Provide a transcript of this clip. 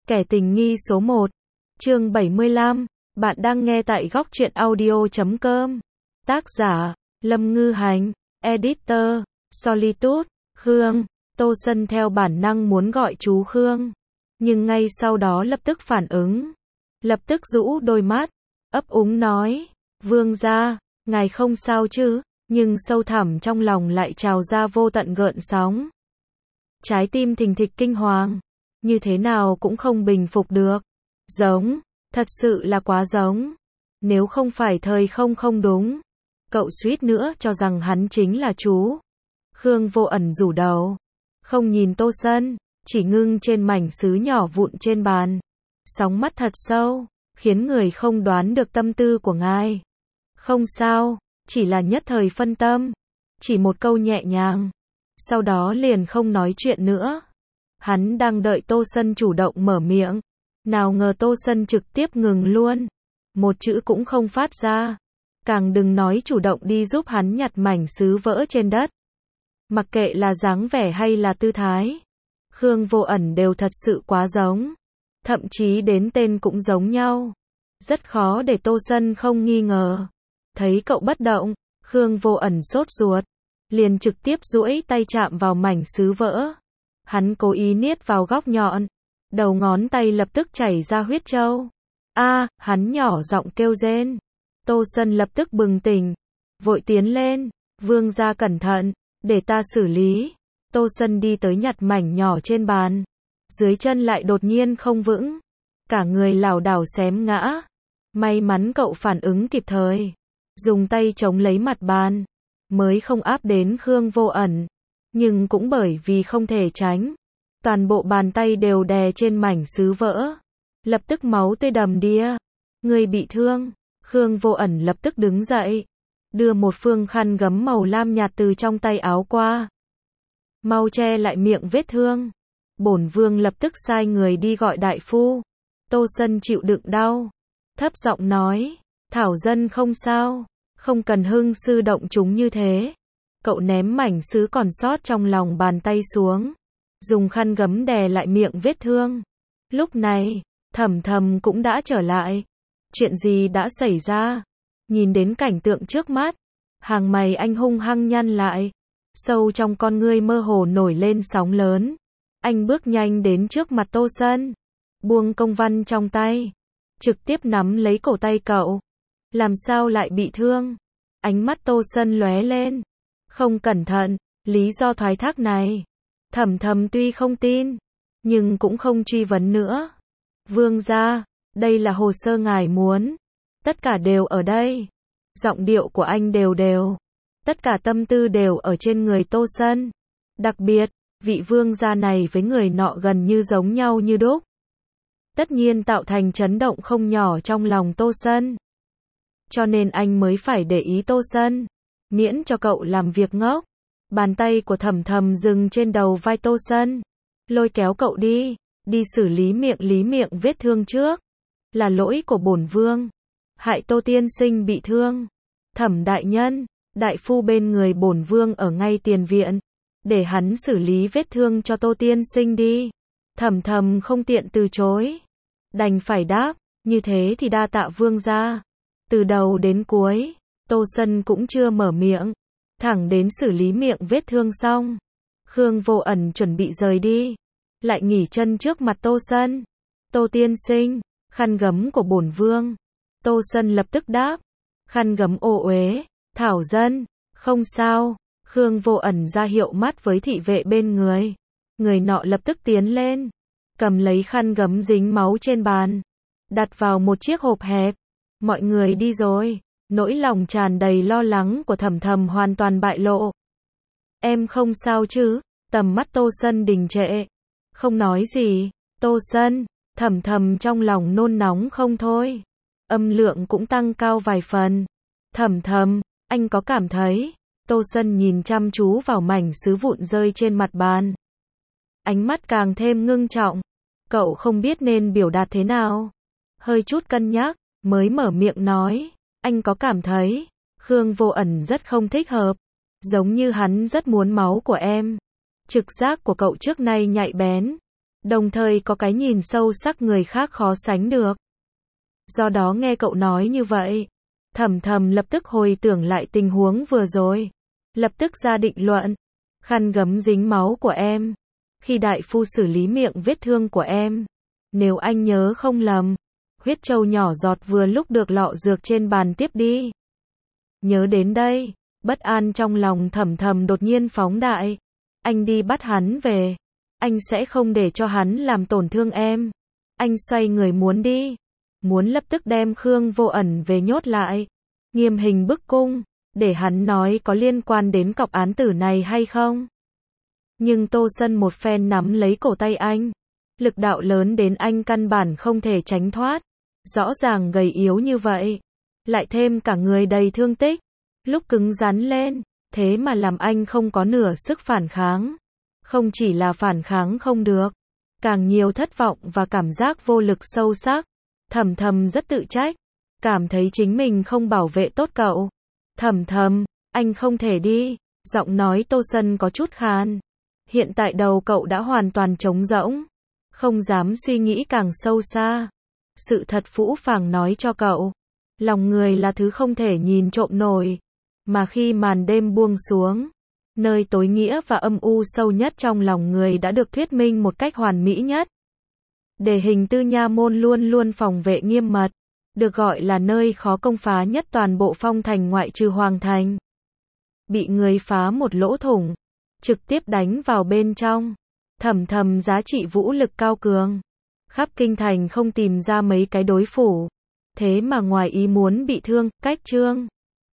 Kẻ tình nghi số 1. Chương 75. Bạn đang nghe tại góc truyện audio.com. Tác giả: Lâm Ngư Hành. Editor: Solitude. Khương. Tô Sân theo bản năng muốn gọi chú Khương, nhưng ngay sau đó lập tức phản ứng. Lập tức rũ đôi mắt, ấp úng nói: Vương gia, ngài không sao chứ? Nhưng sâu thẳm trong lòng lại trào ra vô tận gợn sóng. Trái tim thình thịch kinh hoàng, như thế nào cũng không bình phục được. Giống, thật sự là quá giống. Nếu không phải thời không không đúng, cậu suýt nữa cho rằng hắn chính là chú. Khương Vô Ẩn rủ đầu, không nhìn Tô Sân, chỉ ngưng trên mảnh sứ nhỏ vụn trên bàn. Sóng mắt thật sâu, khiến người không đoán được tâm tư của ngài. Không sao, chỉ là nhất thời phân tâm. Chỉ một câu nhẹ nhàng, sau đó liền không nói chuyện nữa. Hắn đang đợi Tô Sân chủ động mở miệng, nào ngờ Tô Sân trực tiếp ngừng luôn, một chữ cũng không phát ra, càng đừng nói chủ động đi giúp hắn nhặt mảnh sứ vỡ trên đất. Mặc kệ là dáng vẻ hay là tư thái, Khương Vô Ẩn đều thật sự quá giống, thậm chí đến tên cũng giống nhau. Rất khó để Tô Sân không nghi ngờ. Thấy cậu bất động, Khương Vô Ẩn sốt ruột, liền trực tiếp duỗi tay chạm vào mảnh sứ vỡ. Hắn cố ý niết vào góc nhọn, đầu ngón tay lập tức chảy ra huyết trâu. Hắn nhỏ giọng kêu rên. Tô Sân lập tức bừng tỉnh, vội tiến lên: Vương gia cẩn thận, để ta xử lý. Tô Sân đi tới nhặt mảnh nhỏ trên bàn, dưới chân lại đột nhiên không vững, cả người lảo đảo xém ngã. May mắn cậu phản ứng kịp thời, dùng tay chống lấy mặt bàn, mới không áp đến Khương Vô Ẩn. Nhưng cũng bởi vì không thể tránh, toàn bộ bàn tay đều đè trên mảnh sứ vỡ. Lập tức máu tươi đầm đìa. Người bị thương. Khương Vô Ẩn lập tức đứng dậy, đưa một phương khăn gấm màu lam nhạt từ trong tay áo qua. Mau che lại miệng vết thương. Bổn vương lập tức sai người đi gọi đại phu. Tô Sân chịu đựng đau, thấp giọng nói: Thảo dân không sao, không cần hưng sư động chúng như thế. Cậu ném mảnh sứ còn sót trong lòng bàn tay xuống, dùng khăn gấm đè lại miệng vết thương. Lúc này, Thẩm Thầm cũng đã trở lại. Chuyện gì đã xảy ra? Nhìn đến cảnh tượng trước mắt, hàng mày anh hung hăng nhăn lại, sâu trong con ngươi mơ hồ nổi lên sóng lớn. Anh bước nhanh đến trước mặt Tô Sân, buông công văn trong tay, trực tiếp nắm lấy cổ tay cậu. Làm sao lại bị thương? Ánh mắt Tô Sân lóe lên. Không cẩn thận. Lý do thoái thác này, Thẩm Thầm tuy không tin, nhưng cũng không truy vấn nữa. Vương gia, đây là hồ sơ ngài muốn. Tất cả đều ở đây. Giọng điệu của anh đều đều. Tất cả tâm tư đều ở trên người Tô Sân. Đặc biệt, vị vương gia này với người nọ gần như giống nhau như đúc. Tất nhiên tạo thành chấn động không nhỏ trong lòng Tô Sân. Cho nên anh mới phải để ý Tô Sân, miễn cho cậu làm việc ngốc. Bàn tay của Thẩm Thầm dừng trên đầu vai Tô Sân, lôi kéo cậu đi xử lý miệng vết thương trước. Là lỗi của bổn vương, hại Tô tiên sinh bị thương. Thẩm đại nhân, đại phu bên người bổn vương ở ngay tiền viện, để hắn xử lý vết thương cho Tô tiên sinh đi. Thẩm Thầm không tiện từ chối, đành phải đáp: Như thế thì đa tạ vương gia. Từ đầu đến cuối, Tô Sân cũng chưa mở miệng, thẳng đến xử lý miệng vết thương xong, Khương Vô Ẩn chuẩn bị rời đi, lại nghỉ chân trước mặt Tô Sân. Tô tiên sinh, khăn gấm của bổn vương. Tô Sân lập tức đáp: Khăn gấm ô uế. Thảo dân, không sao. Khương Vô Ẩn ra hiệu mắt với thị vệ bên người. Người nọ lập tức tiến lên, cầm lấy khăn gấm dính máu trên bàn, đặt vào một chiếc hộp hẹp. Mọi người đi rồi. Nỗi lòng tràn đầy lo lắng của Thẩm Thầm hoàn toàn bại lộ. Em không sao chứ? Tầm mắt Tô Sân đình trệ, không nói gì. Tô Sân, Thẩm Thầm trong lòng nôn nóng không thôi, âm lượng cũng tăng cao vài phần. Thẩm Thầm, anh có cảm thấy? Tô Sân nhìn chăm chú vào mảnh sứ vụn rơi trên mặt bàn, ánh mắt càng thêm ngưng trọng. Cậu không biết nên biểu đạt thế nào, hơi chút cân nhắc, mới mở miệng nói: Anh có cảm thấy Khương Vô Ẩn rất không thích hợp, giống như hắn rất muốn máu của em. Trực giác của cậu trước nay nhạy bén, đồng thời có cái nhìn sâu sắc người khác khó sánh được. Do đó nghe cậu nói như vậy, Thầm Thầm lập tức hồi tưởng lại tình huống vừa rồi, lập tức ra định luận. Khăn gấm dính máu của em, khi đại phu xử lý miệng vết thương của em, nếu anh nhớ không lầm, huyết trâu nhỏ giọt vừa lúc được lọ dược trên bàn tiếp đi. Nhớ đến đây, bất an trong lòng Thầm Thầm đột nhiên phóng đại. Anh đi bắt hắn về, anh sẽ không để cho hắn làm tổn thương em. Anh xoay người muốn đi, muốn lập tức đem Khương Vô Ẩn về nhốt lại, nghiêm hình bức cung, để hắn nói có liên quan đến cọc án tử này hay không. Nhưng Tô Sân một phen nắm lấy cổ tay anh, lực đạo lớn đến anh căn bản không thể tránh thoát. Rõ ràng gầy yếu như vậy, lại thêm cả người đầy thương tích, lúc cứng rắn lên, thế mà làm anh không có nửa sức phản kháng. Không chỉ là phản kháng không được, càng nhiều thất vọng và cảm giác vô lực sâu sắc. Thầm Thầm rất tự trách, cảm thấy chính mình không bảo vệ tốt cậu. Thầm Thầm, anh không thể đi. Giọng nói Tô Sân có chút khàn. Hiện tại đầu cậu đã hoàn toàn trống rỗng, không dám suy nghĩ càng sâu xa. Sự thật phũ phàng nói cho cậu, lòng người là thứ không thể nhìn trộm nổi. Mà khi màn đêm buông xuống, nơi tối nghĩa và âm u sâu nhất trong lòng người đã được thuyết minh một cách hoàn mỹ nhất. Đề hình Tư Nha Môn luôn luôn phòng vệ nghiêm mật, được gọi là nơi khó công phá nhất toàn bộ Phong Thành ngoại trừ Hoàng Thành. Bị người phá một lỗ thủng, trực tiếp đánh vào bên trong. Thầm Thầm giá trị vũ lực cao cường, khắp kinh thành không tìm ra mấy cái đối phủ, thế mà ngoài ý muốn bị thương. Cách chương